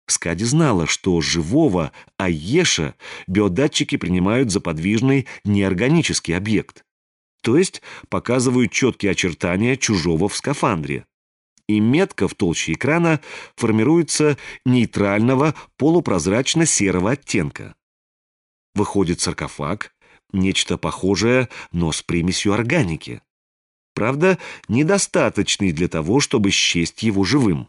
Скади знала, что живого Айеша биодатчики принимают за подвижный неорганический объект, то есть показывают четкие очертания чужого в скафандре. И метка в толще экрана формируется нейтрального полупрозрачно-серого оттенка. Выходит саркофаг — нечто похожее, но с примесью органики. Правда, недостаточный для того, чтобы счесть его живым.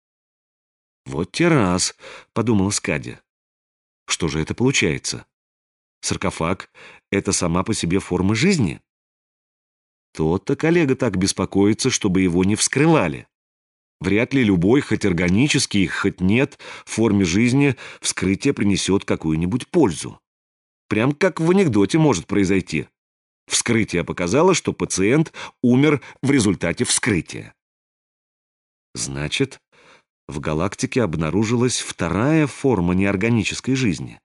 «Вот те раз», — подумала Скади. «Что же это получается? Саркофаг — это сама по себе форма жизни?» То-то коллега так беспокоится, чтобы его не вскрывали. Вряд ли любой, хоть органический, хоть нет, в форме жизни вскрытие принесет какую-нибудь пользу. Прям как в анекдоте может произойти. Вскрытие показало, что пациент умер в результате вскрытия. Значит, в галактике обнаружилась вторая форма неорганической жизни.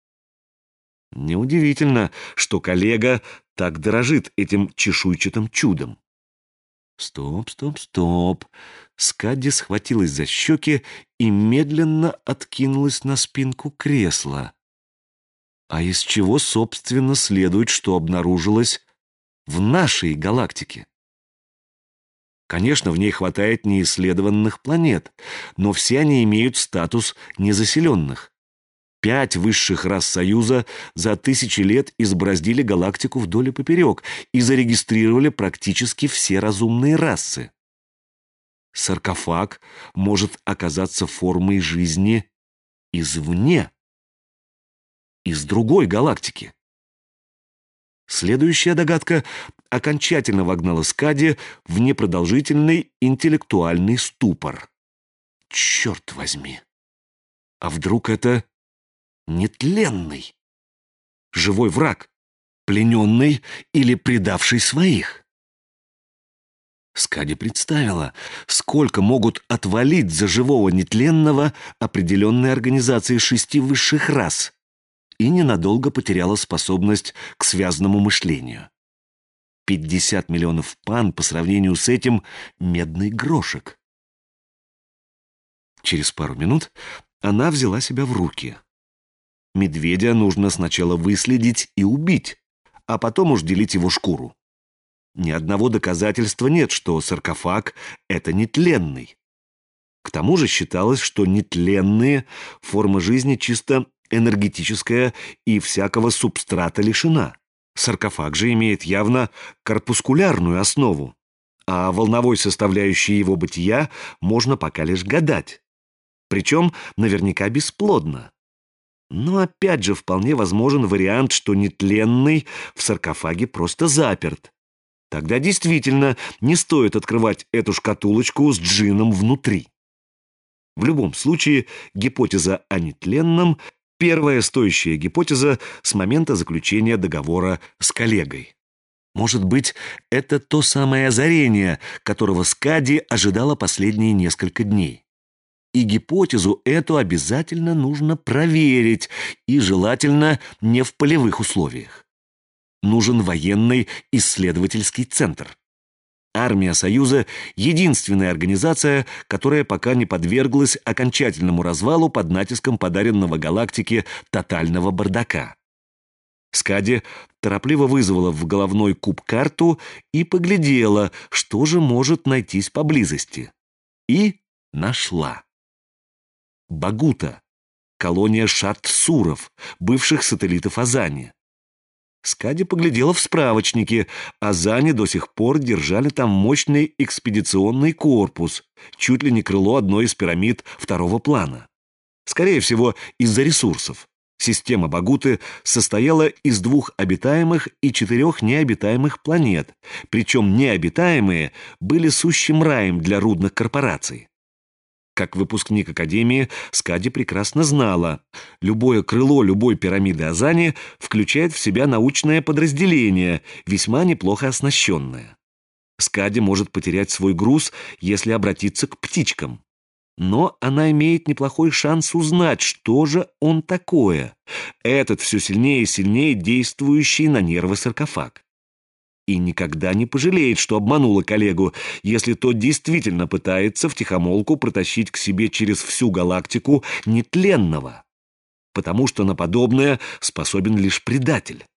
Неудивительно, что коллега так дорожит этим чешуйчатым чудом. Стоп, стоп, стоп. Скади схватилась за щеки и медленно откинулась на спинку кресла. А из чего, собственно, следует, что обнаружилось в нашей галактике? Конечно, в ней хватает неисследованных планет, но все они имеют статус незаселенных. 5 высших рас Союза за 1000 лет избороздили галактику вдоль и поперек и зарегистрировали практически все разумные расы. Саркофаг может оказаться формой жизни извне, из другой галактики. Следующая догадка окончательно вогнала Скади в непродолжительный интеллектуальный ступор. Черт возьми! А вдруг это нетленный? Живой враг, плененный или предавший своих? Скади представила, сколько могут отвалить за живого нетленного определенные организации 6 высших рас, и ненадолго потеряла способность к связанному мышлению. 50 миллионов пан по сравнению с этим — медный грошек. Через пару минут она взяла себя в руки. Медведя нужно сначала выследить и убить, а потом уж делить его шкуру. Ни одного доказательства нет, что саркофаг — это нетленный. К тому же считалось, что нетленные форма жизни чисто энергетическая и всякого субстрата лишена. Саркофаг же имеет явно корпускулярную основу, а волновой составляющей его бытия можно пока лишь гадать. Причем наверняка бесплодно. Но опять же вполне возможен вариант, что нетленный в саркофаге просто заперт. Тогда действительно не стоит открывать эту шкатулочку с джинном внутри. В любом случае, гипотеза о нетленном — первая стоящая гипотеза с момента заключения договора с коллегой. Может быть, это то самое озарение, которого Скади ожидала последние несколько дней. И гипотезу эту обязательно нужно проверить, и желательно не в полевых условиях. Нужен военный исследовательский центр. Армия Союза — единственная организация, которая пока не подверглась окончательному развалу под натиском подаренного галактике тотального бардака. Скади торопливо вызвала в головной куб карту и поглядела, что же может найтись поблизости. И нашла. Багута — колония шат-суров, бывших сателлитов Азани. Скади поглядела в справочнике. Азани до сих пор держали там мощный экспедиционный корпус, чуть ли не крыло одной из пирамид второго плана. Скорее всего, из-за ресурсов. Система Багуты состояла из 2 обитаемых и 4 необитаемых планет, причем необитаемые были сущим раем для рудных корпораций. Как выпускник Академии, Скади прекрасно знала, любое крыло любой пирамиды Азани включает в себя научное подразделение, весьма неплохо оснащенное. Скади может потерять свой груз, если обратиться к птичкам. Но она имеет неплохой шанс узнать, что же он такое, этот все сильнее и сильнее действующий на нервы саркофаг. и никогда не пожалеет, что обманула коллегу, если тот действительно пытается втихомолку протащить к себе через всю галактику нетленного, потому что на подобное способен лишь предатель.